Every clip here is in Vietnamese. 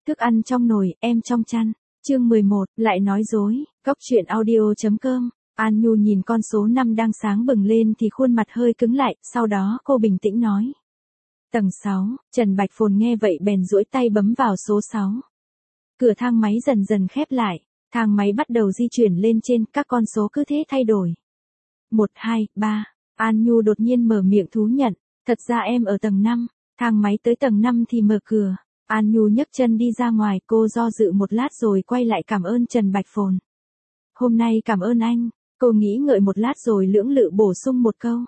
Thức ăn trong nồi, em trong chăn. Chương 11, lại nói dối. Cóc truyện audio.com. An Nhu nhìn con số 5 đang sáng bừng lên thì khuôn mặt hơi cứng lại, sau đó cô bình tĩnh nói. Tầng 6, Trần Bạch Phồn nghe vậy bèn duỗi tay bấm vào số 6. Cửa thang máy dần dần khép lại, thang máy bắt đầu di chuyển lên trên, các con số cứ thế thay đổi. 1, 2, 3, An Nhu đột nhiên mở miệng thú nhận, thật ra em ở tầng 5, thang máy tới tầng 5 thì mở cửa. An Nhu nhấc chân đi ra ngoài, cô do dự một lát rồi quay lại cảm ơn Trần Bạch Phồn. Hôm nay cảm ơn anh, cô nghĩ ngợi một lát rồi lưỡng lự bổ sung một câu.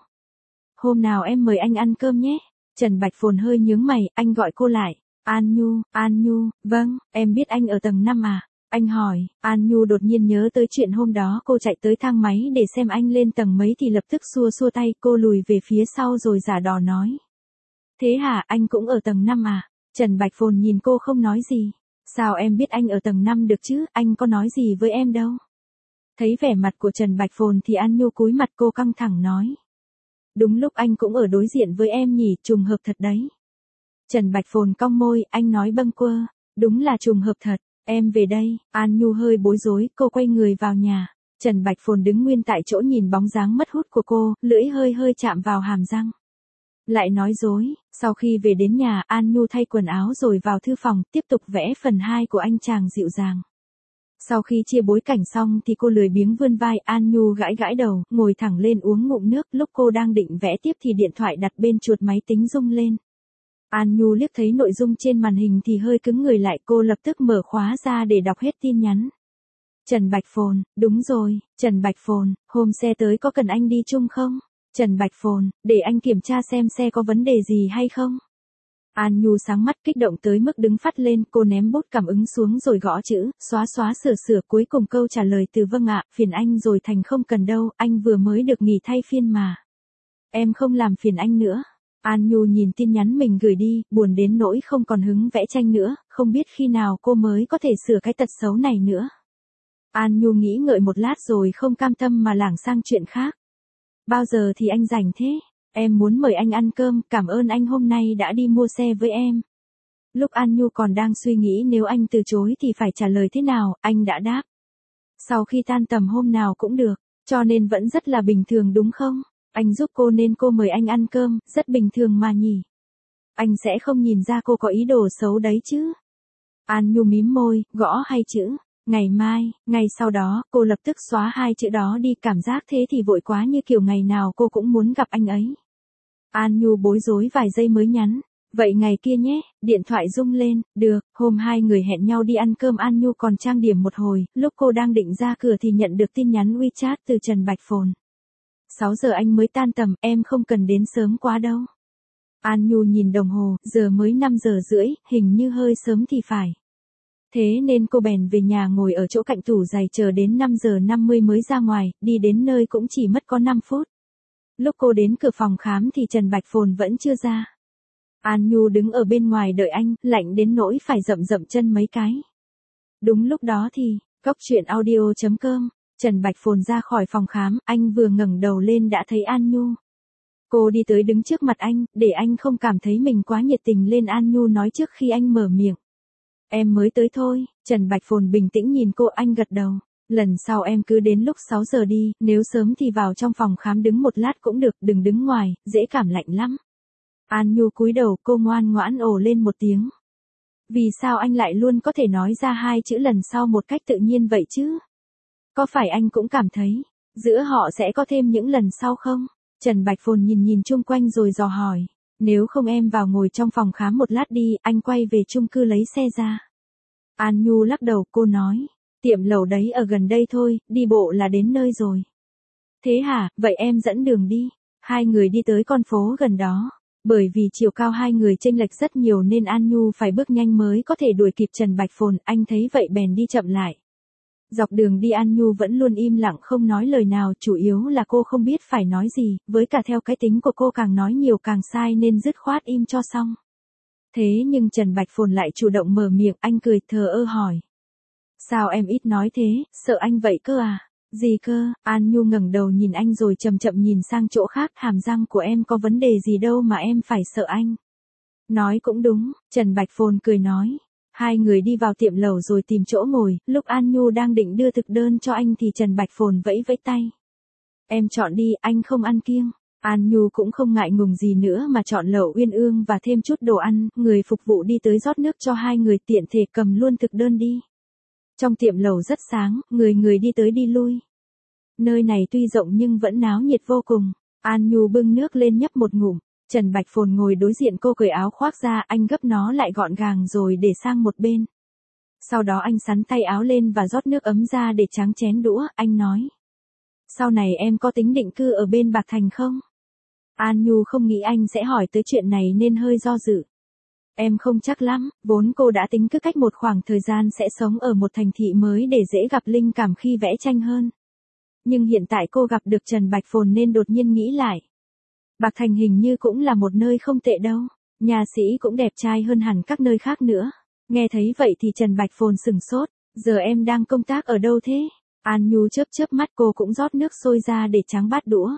Hôm nào em mời anh ăn cơm nhé. Trần Bạch Phồn hơi nhướng mày, anh gọi cô lại. An Nhu, vâng, em biết anh ở tầng 5 à? Anh hỏi, An Nhu đột nhiên nhớ tới chuyện hôm đó cô chạy tới thang máy để xem anh lên tầng mấy thì lập tức xua xua tay, cô lùi về phía sau rồi giả đò nói. Thế hả, anh cũng ở tầng 5 à? Trần Bạch Phồn nhìn cô không nói gì. Sao em biết anh ở tầng 5 được chứ, anh có nói gì với em đâu. Thấy vẻ mặt của Trần Bạch Phồn thì An Nhu cúi mặt, cô căng thẳng nói. Đúng lúc anh cũng ở đối diện với em nhỉ, trùng hợp thật đấy. Trần Bạch Phồn cong môi, anh nói bâng quơ, đúng là trùng hợp thật, em về đây. An Nhu hơi bối rối, cô quay người vào nhà. Trần Bạch Phồn đứng nguyên tại chỗ nhìn bóng dáng mất hút của cô, lưỡi hơi chạm vào hàm răng. Lại nói dối, sau khi về đến nhà, An Nhu thay quần áo rồi vào thư phòng, tiếp tục vẽ phần 2 của anh chàng dịu dàng. Sau khi chia bối cảnh xong thì cô lười biếng vươn vai, An Nhu gãi gãi đầu, ngồi thẳng lên uống ngụm nước, lúc cô đang định vẽ tiếp thì điện thoại đặt bên chuột máy tính rung lên. An Nhu liếc thấy nội dung trên màn hình thì hơi cứng người lại, cô lập tức mở khóa ra để đọc hết tin nhắn. Trần Bạch Phồn, đúng rồi, Trần Bạch Phồn, hôm xe tới có cần anh đi chung không? Trần Bạch Phồn, để anh kiểm tra xem xe có vấn đề gì hay không? An Nhu sáng mắt kích động tới mức đứng phắt lên, cô ném bút cảm ứng xuống rồi gõ chữ, xóa sửa cuối cùng câu trả lời từ vâng ạ, phiền anh rồi thành không cần đâu, anh vừa mới được nghỉ thay phiên mà. Em không làm phiền anh nữa. An Nhu nhìn tin nhắn mình gửi đi, buồn đến nỗi không còn hứng vẽ tranh nữa, không biết khi nào cô mới có thể sửa cái tật xấu này nữa. An Nhu nghĩ ngợi một lát rồi không cam tâm mà lảng sang chuyện khác. Bao giờ thì anh rảnh thế? Em muốn mời anh ăn cơm, cảm ơn anh hôm nay đã đi mua xe với em. Lúc An Nhu còn đang suy nghĩ nếu anh từ chối thì phải trả lời thế nào, anh đã đáp. Sau khi tan tầm hôm nào cũng được, cho nên vẫn rất là bình thường đúng không? Anh giúp cô nên cô mời anh ăn cơm, rất bình thường mà nhỉ. Anh sẽ không nhìn ra cô có ý đồ xấu đấy chứ. An Nhu mím môi, gõ 2 chữ. Ngày mai, ngay sau đó, cô lập tức xóa 2 chữ đó đi, cảm giác thế thì vội quá như kiểu ngày nào cô cũng muốn gặp anh ấy. An Nhu bối rối vài giây mới nhắn. Vậy ngày kia nhé, điện thoại rung lên, được, hôm 2 người hẹn nhau đi ăn cơm. An Nhu còn trang điểm một hồi, lúc cô đang định ra cửa thì nhận được tin nhắn WeChat từ Trần Bạch Phồn. 6 giờ anh mới tan tầm, em không cần đến sớm quá đâu. An Nhu nhìn đồng hồ, giờ mới 5 giờ rưỡi, hình như hơi sớm thì phải. Thế nên cô bèn về nhà ngồi ở chỗ cạnh tủ giày chờ đến 5 giờ 50 mới ra ngoài, đi đến nơi cũng chỉ mất có 5 phút. Lúc cô đến cửa phòng khám thì Trần Bạch Phồn vẫn chưa ra. An Nhu đứng ở bên ngoài đợi anh, lạnh đến nỗi phải dậm chân mấy cái. Đúng lúc đó thì, cóc truyện audio.com, Trần Bạch Phồn ra khỏi phòng khám, anh vừa ngẩng đầu lên đã thấy An Nhu. Cô đi tới đứng trước mặt anh, để anh không cảm thấy mình quá nhiệt tình lên, An Nhu nói trước khi anh mở miệng. Em mới tới thôi. Trần Bạch Phồn bình tĩnh nhìn cô, anh gật đầu. Lần sau em cứ đến lúc 6 giờ đi, nếu sớm thì vào trong phòng khám đứng một lát cũng được, đừng đứng ngoài, dễ cảm lạnh lắm. An Nhu cúi đầu, cô ngoan ngoãn ồ lên một tiếng. Vì sao anh lại luôn có thể nói ra 2 chữ lần sau một cách tự nhiên vậy chứ? Có phải anh cũng cảm thấy, giữa họ sẽ có thêm những lần sau không? Trần Bạch Phồn nhìn chung quanh rồi dò hỏi. Nếu không em vào ngồi trong phòng khám một lát đi, anh quay về chung cư lấy xe ra. An Nhu lắc đầu, cô nói. Tiệm lẩu đấy ở gần đây thôi, đi bộ là đến nơi rồi. Thế hả, vậy em dẫn đường đi. 2 người đi tới con phố gần đó. Bởi vì chiều cao 2 người chênh lệch rất nhiều nên An Nhu phải bước nhanh mới có thể đuổi kịp Trần Bạch Phồn, anh thấy vậy bèn đi chậm lại. Dọc đường đi An Nhu vẫn luôn im lặng không nói lời nào, chủ yếu là cô không biết phải nói gì, với cả theo cái tính của cô càng nói nhiều càng sai nên dứt khoát im cho xong. Thế nhưng Trần Bạch Phồn lại chủ động mở miệng, anh cười thờ ơ hỏi. Sao em ít nói thế, sợ anh vậy cơ à? Gì cơ? An Nhu ngẩng đầu nhìn anh rồi chậm nhìn sang chỗ khác, hàm răng của em có vấn đề gì đâu mà em phải sợ anh. Nói cũng đúng, Trần Bạch Phồn cười nói. Hai người đi vào tiệm lẩu rồi tìm chỗ ngồi, lúc An Nhu đang định đưa thực đơn cho anh thì Trần Bạch Phồn vẫy vẫy tay. Em chọn đi, anh không ăn kiêng. An Nhu cũng không ngại ngùng gì nữa mà chọn lẩu uyên ương và thêm chút đồ ăn, người phục vụ đi tới rót nước cho hai người tiện thể cầm luôn thực đơn đi. Trong tiệm lẩu rất sáng, người người đi tới đi lui. Nơi này tuy rộng nhưng vẫn náo nhiệt vô cùng. An Nhu bưng nước lên nhấp một ngụm. Trần Bạch Phồn ngồi đối diện cô cởi áo khoác ra, anh gấp nó lại gọn gàng rồi để sang một bên. Sau đó anh xắn tay áo lên và rót nước ấm ra để tráng chén đũa, anh nói. Sau này em có tính định cư ở bên Bạc Thành không? An Nhu không nghĩ anh sẽ hỏi tới chuyện này nên hơi do dự. Em không chắc lắm, vốn cô đã tính cứ cách một khoảng thời gian sẽ sống ở một thành thị mới để dễ gặp linh cảm khi vẽ tranh hơn. Nhưng hiện tại cô gặp được Trần Bạch Phồn nên đột nhiên nghĩ lại. Bạc Thành hình như cũng là một nơi không tệ đâu, nhà sĩ cũng đẹp trai hơn hẳn các nơi khác nữa. Nghe thấy vậy thì Trần Bạch Phồn sửng sốt, giờ em đang công tác ở đâu thế? An Nhu chớp chớp mắt, cô cũng rót nước sôi ra để tráng bát đũa.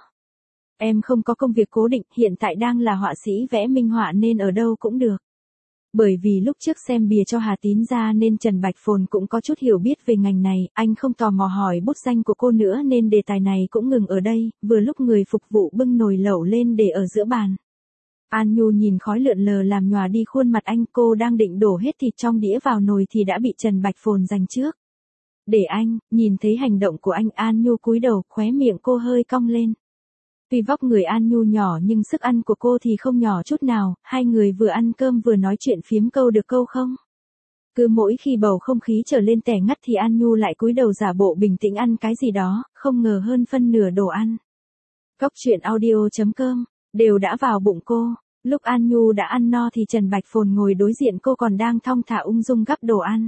Em không có công việc cố định, hiện tại đang là họa sĩ vẽ minh họa nên ở đâu cũng được. Bởi vì lúc trước xem bìa cho Hà Tín ra nên Trần Bạch Phồn cũng có chút hiểu biết về ngành này, anh không tò mò hỏi bút danh của cô nữa nên đề tài này cũng ngừng ở đây, vừa lúc người phục vụ bưng nồi lẩu lên để ở giữa bàn. An Nhu nhìn khói lượn lờ làm nhòa đi khuôn mặt anh, cô đang định đổ hết thịt trong đĩa vào nồi thì đã bị Trần Bạch Phồn giành trước. Để anh, nhìn thấy hành động của anh, An Nhu cúi đầu, khóe miệng cô hơi cong lên. Tuy vóc người An Nhu nhỏ nhưng sức ăn của cô thì không nhỏ chút nào, hai người vừa ăn cơm vừa nói chuyện phiếm câu được câu không. Cứ mỗi khi bầu không khí trở lên tẻ ngắt thì An Nhu lại cúi đầu giả bộ bình tĩnh ăn cái gì đó, không ngờ hơn phân nửa đồ ăn. Cóc truyện audio.com, đều đã vào bụng cô. Lúc An Nhu đã ăn no thì Trần Bạch Phồn ngồi đối diện cô còn đang thong thả ung dung gắp đồ ăn.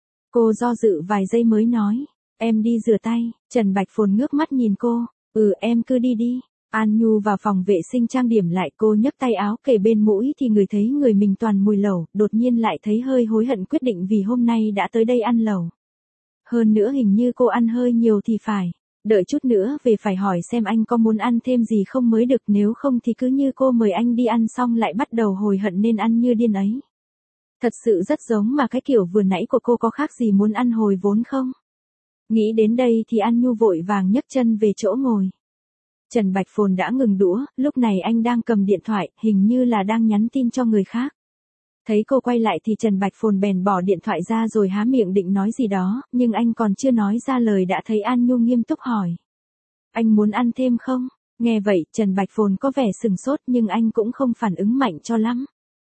Cô do dự vài giây mới nói, em đi rửa tay. Trần Bạch Phồn ngước mắt nhìn cô, em cứ đi đi. An Nhu vào phòng vệ sinh trang điểm lại, cô nhấc tay áo kề bên mũi thì ngửi thấy người mình toàn mùi lẩu, đột nhiên lại thấy hơi hối hận quyết định vì hôm nay đã tới đây ăn lẩu. Hơn nữa hình như cô ăn hơi nhiều thì phải, đợi chút nữa về phải hỏi xem anh có muốn ăn thêm gì không mới được, nếu không thì cứ như cô mời anh đi ăn xong lại bắt đầu hối hận nên ăn như điên ấy. Thật sự rất giống mà cái kiểu vừa nãy của cô có khác gì muốn ăn hồi vốn không? Nghĩ đến đây thì An Nhu vội vàng nhấc chân về chỗ ngồi. Trần Bạch Phồn đã ngừng đũa, lúc này anh đang cầm điện thoại, hình như là đang nhắn tin cho người khác. Thấy cô quay lại thì Trần Bạch Phồn bèn bỏ điện thoại ra rồi há miệng định nói gì đó, nhưng anh còn chưa nói ra lời đã thấy An Nhu nghiêm túc hỏi. Anh muốn ăn thêm không? Nghe vậy, Trần Bạch Phồn có vẻ sừng sốt nhưng anh cũng không phản ứng mạnh cho lắm.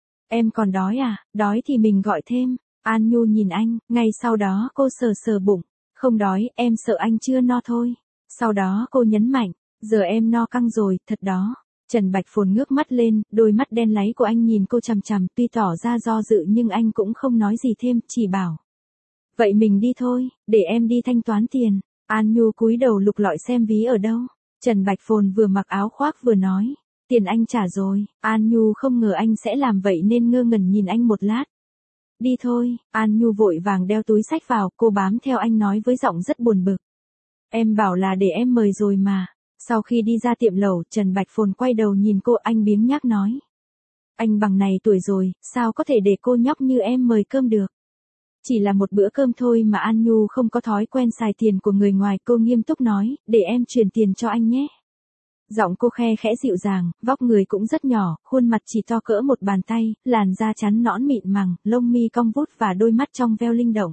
Em còn đói à? Đói thì mình gọi thêm. An Nhu nhìn anh, ngay sau đó cô sờ sờ bụng. Không đói, em sợ anh chưa no thôi. Sau đó cô nhấn mạnh. Giờ em no căng rồi, thật đó. Trần Bạch Phồn ngước mắt lên, đôi mắt đen láy của anh nhìn cô chằm chằm, tuy tỏ ra do dự nhưng anh cũng không nói gì thêm, chỉ bảo. Vậy mình đi thôi, để em đi thanh toán tiền. An Nhu cúi đầu lục lọi xem ví ở đâu. Trần Bạch Phồn vừa mặc áo khoác vừa nói. Tiền anh trả rồi. An Nhu không ngờ anh sẽ làm vậy nên ngơ ngẩn nhìn anh một lát. Đi thôi. An Nhu vội vàng đeo túi xách vào, cô bám theo anh nói với giọng rất buồn bực. Em bảo là để em mời rồi mà. Sau khi đi ra tiệm lẩu, Trần Bạch Phồn quay đầu nhìn cô, anh biếng nhác nói. Anh bằng này tuổi rồi, sao có thể để cô nhóc như em mời cơm được? Chỉ là một bữa cơm thôi mà. An Nhu không có thói quen xài tiền của người ngoài, cô nghiêm túc nói, để em chuyển tiền cho anh nhé. Giọng cô khe khẽ dịu dàng, vóc người cũng rất nhỏ, khuôn mặt chỉ to cỡ một bàn tay, làn da trắng nõn mịn màng, lông mi cong vút và đôi mắt trong veo linh động.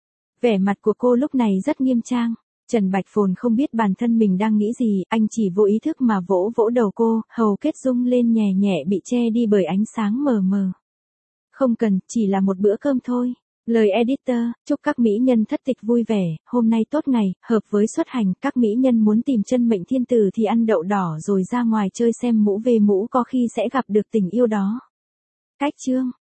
Vẻ mặt của cô lúc này rất nghiêm trang. Trần Bạch Phồn không biết bản thân mình đang nghĩ gì, anh chỉ vô ý thức mà vỗ vỗ đầu cô, hầu kết rung lên nhẹ nhẹ bị che đi bởi ánh sáng mờ mờ. Không cần, chỉ là một bữa cơm thôi. Lời editor, chúc các mỹ nhân thất tịch vui vẻ, hôm nay tốt ngày, hợp với xuất hành, các mỹ nhân muốn tìm chân mệnh thiên tử thì ăn đậu đỏ rồi ra ngoài chơi xem mũ về mũ có khi sẽ gặp được tình yêu đó. Cách chương